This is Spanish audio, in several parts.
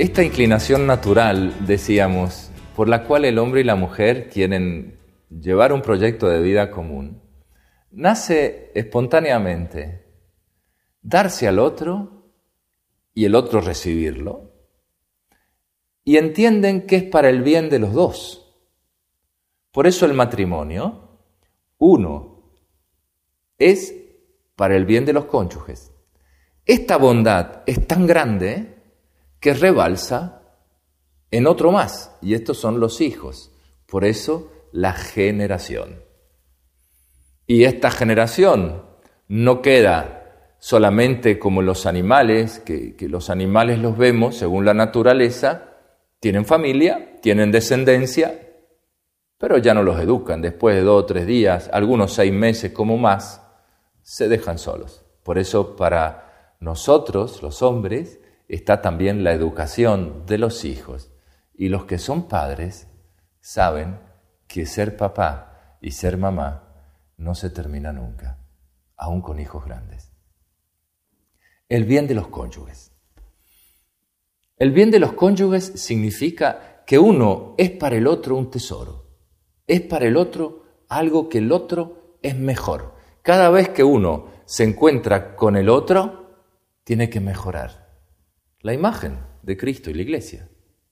Esta inclinación natural, decíamos, por la cual el hombre y la mujer quieren llevar un proyecto de vida común, nace espontáneamente. Darse al otro y el otro recibirlo. Y entienden que es para el bien de los dos. Por eso el matrimonio, uno, es para el bien de los cónyuges. Esta bondad es tan grande que rebalsa en otro más, y estos son los hijos. Por eso la generación. Y esta generación no queda solamente como los animales, que los animales los vemos según la naturaleza, tienen familia, tienen descendencia, pero ya no los educan. Después de 2 o 3 días, algunos 6 meses como más, se dejan solos. Por eso para nosotros, los hombres, está también la educación de los hijos. Y los que son padres saben que ser papá y ser mamá no se termina nunca, aún con hijos grandes. El bien de los cónyuges. El bien de los cónyuges significa que uno es para el otro un tesoro. Es para el otro algo que el otro es mejor. Cada vez que uno se encuentra con el otro, tiene que mejorar la imagen de Cristo y la Iglesia.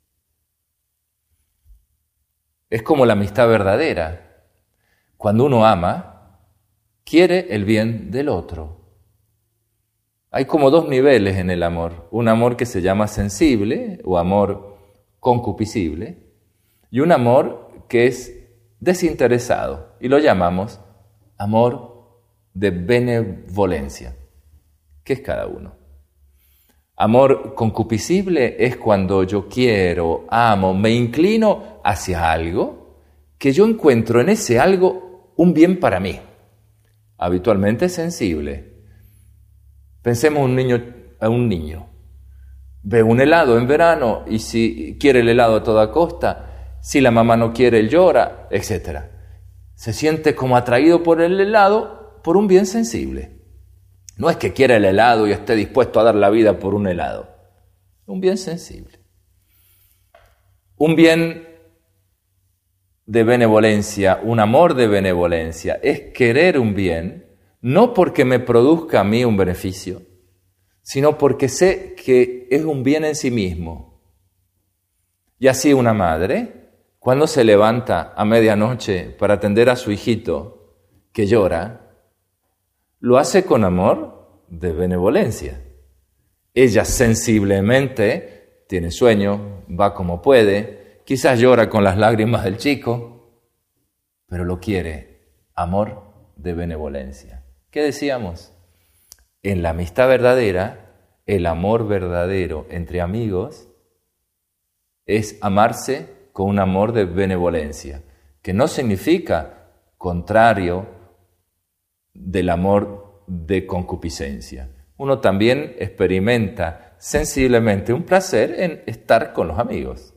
Es como la amistad verdadera. Cuando uno ama, quiere el bien del otro. Hay como 2 niveles en el amor. Un amor que se llama sensible o amor concupiscible y un amor que es desinteresado y lo llamamos amor de benevolencia. ¿Qué es cada uno? Amor concupiscible es cuando yo quiero, amo, me inclino hacia algo que yo encuentro en ese algo un bien para mí. Habitualmente sensible. Pensemos a un niño. Ve un helado en verano y si quiere el helado a toda costa, si la mamá no quiere, él llora, etc. Se siente como atraído por el helado por un bien sensible. No es que quiera el helado y esté dispuesto a dar la vida por un helado. Un bien sensible. Un bien de benevolencia, un amor de benevolencia, es querer un bien, no porque me produzca a mí un beneficio, sino porque sé que es un bien en sí mismo. Y así una madre, cuando se levanta a medianoche para atender a su hijito que llora, lo hace con amor de benevolencia. Ella sensiblemente tiene sueño, va como puede, quizás llora con las lágrimas del chico, pero lo quiere, amor de benevolencia. ¿Qué decíamos? En la amistad verdadera, el amor verdadero entre amigos es amarse con un amor de benevolencia, que no significa contrario del amor de concupiscencia. Uno también experimenta sensiblemente un placer en estar con los amigos.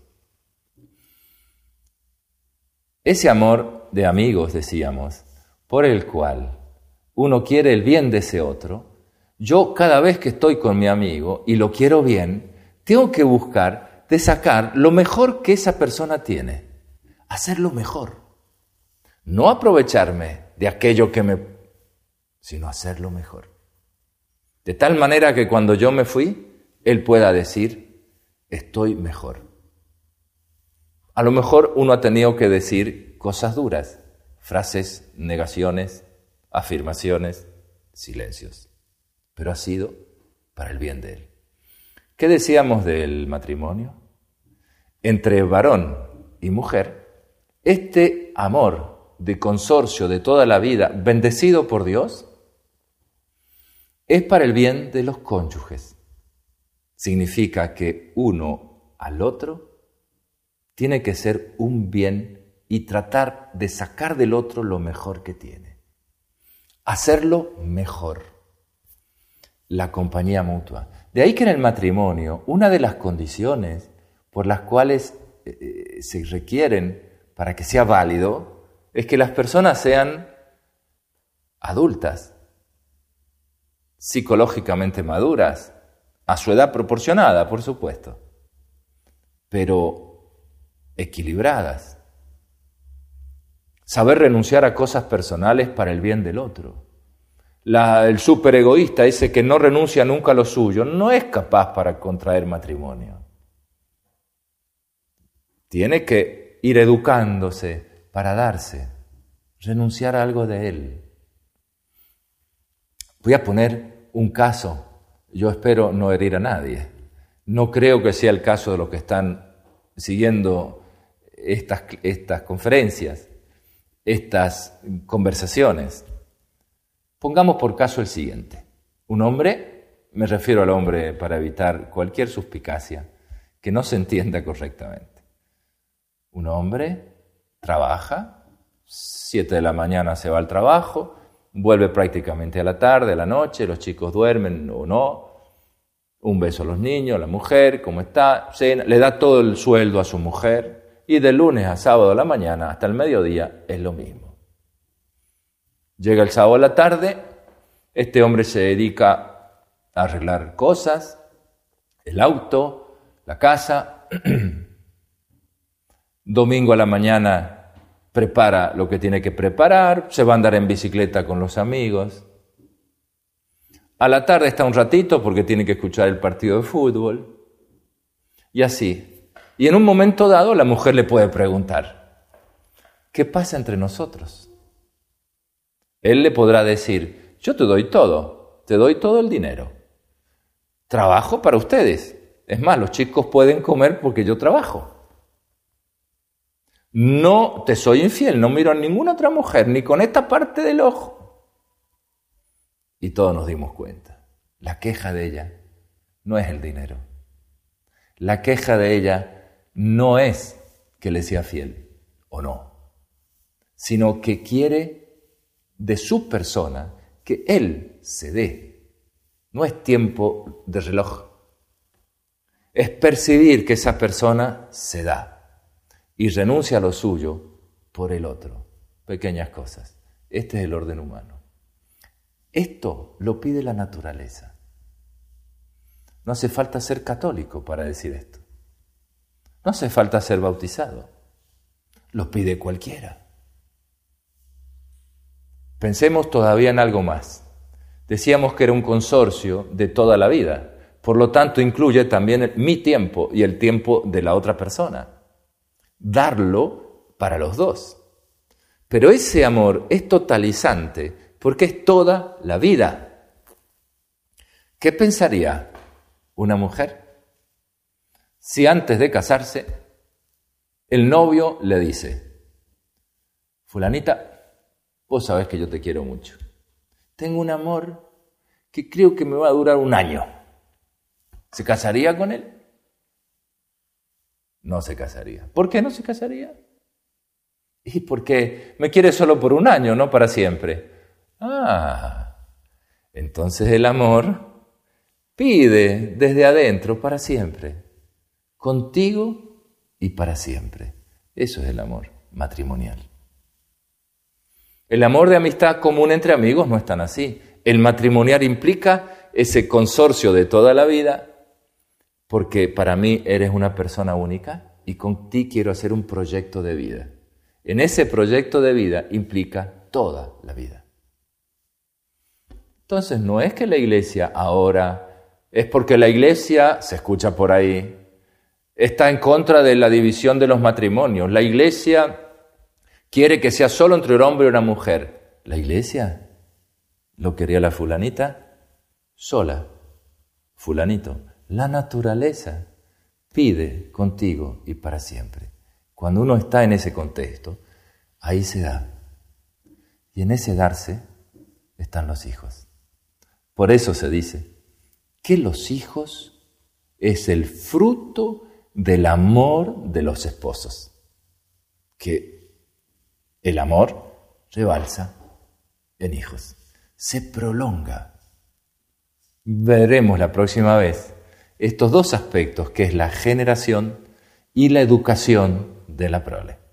Ese amor de amigos, decíamos, por el cual uno quiere el bien de ese otro, yo cada vez que estoy con mi amigo y lo quiero bien, tengo que buscar de sacar lo mejor que esa persona tiene, hacerlo mejor. No aprovecharme de aquello sino hacerlo mejor. De tal manera que cuando yo me fui, él pueda decir, estoy mejor. A lo mejor uno ha tenido que decir cosas duras, frases, negaciones, afirmaciones, silencios, pero ha sido para el bien de él. ¿Qué decíamos del matrimonio? Entre varón y mujer, este amor de consorcio de toda la vida, bendecido por Dios, es para el bien de los cónyuges. Significa que uno al otro tiene que ser un bien y tratar de sacar del otro lo mejor que tiene. Hacerlo mejor. La compañía mutua. De ahí que en el matrimonio, una de las condiciones por las cuales se requieren para que sea válido es que las personas sean adultas, psicológicamente maduras, a su edad proporcionada, por supuesto. pero equilibradas. Saber renunciar a cosas personales para el bien del otro. El superegoísta, ese que no renuncia nunca a lo suyo, no es capaz para contraer matrimonio. Tiene que ir educándose para darse, renunciar a algo de él. Voy a poner un caso, yo espero no herir a nadie. No creo que sea el caso de los que están siguiendo estas conferencias, estas conversaciones. Pongamos por caso el siguiente. Un hombre, me refiero al hombre para evitar cualquier suspicacia, que no se entienda correctamente. Un hombre trabaja, 7 de la mañana se va al trabajo, vuelve prácticamente a la tarde, a la noche, los chicos duermen o no, un beso a los niños, a la mujer, cómo está, cena, le da todo el sueldo a su mujer y de lunes a sábado a la mañana hasta el mediodía es lo mismo. Llega el sábado a la tarde, este hombre se dedica a arreglar cosas, el auto, la casa. Domingo a la mañana prepara lo que tiene que preparar, se va a andar en bicicleta con los amigos. A la tarde está un ratito porque tiene que escuchar el partido de fútbol. Y así. Y en un momento dado la mujer le puede preguntar, ¿qué pasa entre nosotros? Él le podrá decir, yo te doy todo el dinero. Trabajo para ustedes. Es más, los chicos pueden comer porque yo trabajo. No te soy infiel, no miro a ninguna otra mujer, ni con esta parte del ojo. Y todos nos dimos cuenta. La queja de ella no es el dinero. La queja de ella no es que le sea fiel o no, sino que quiere de su persona que él se dé. No es tiempo de reloj. Es percibir que esa persona se da y renuncia a lo suyo por el otro. Pequeñas cosas. Este es el orden humano. Esto lo pide la naturaleza. No hace falta ser católico para decir esto. No hace falta ser bautizado. Lo pide cualquiera. Pensemos todavía en algo más. Decíamos que era un consorcio de toda la vida. Por lo tanto, incluye también mi tiempo y el tiempo de la otra persona. Darlo para los dos. Pero ese amor es totalizante porque es toda la vida. ¿Qué pensaría una mujer si antes de casarse el novio le dice, fulanita, vos sabés que yo te quiero mucho. Tengo un amor que creo que me va a durar 1 año. ¿Se casaría con él? No se casaría. ¿Por qué no se casaría? Y porque me quiere solo por 1 año, no para siempre. Entonces el amor pide desde adentro para siempre. Contigo y para siempre. Eso es el amor matrimonial. El amor de amistad común entre amigos no es tan así. El matrimonial implica ese consorcio de toda la vida, porque para mí eres una persona única y con ti quiero hacer un proyecto de vida. En ese proyecto de vida implica toda la vida. Entonces no es que la iglesia ahora, es porque la iglesia, se escucha por ahí, está en contra de la división de los matrimonios. La iglesia quiere que sea solo entre un hombre y una mujer. La iglesia lo quería la fulanita sola, fulanito. La naturaleza pide contigo y para siempre. Cuando uno está en ese contexto, ahí se da. Y en ese darse están los hijos. Por eso se dice que los hijos es el fruto del amor de los esposos. Que el amor rebalsa en hijos, se prolonga. Veremos la próxima vez estos 2 aspectos, que es la generación y la educación de la prole.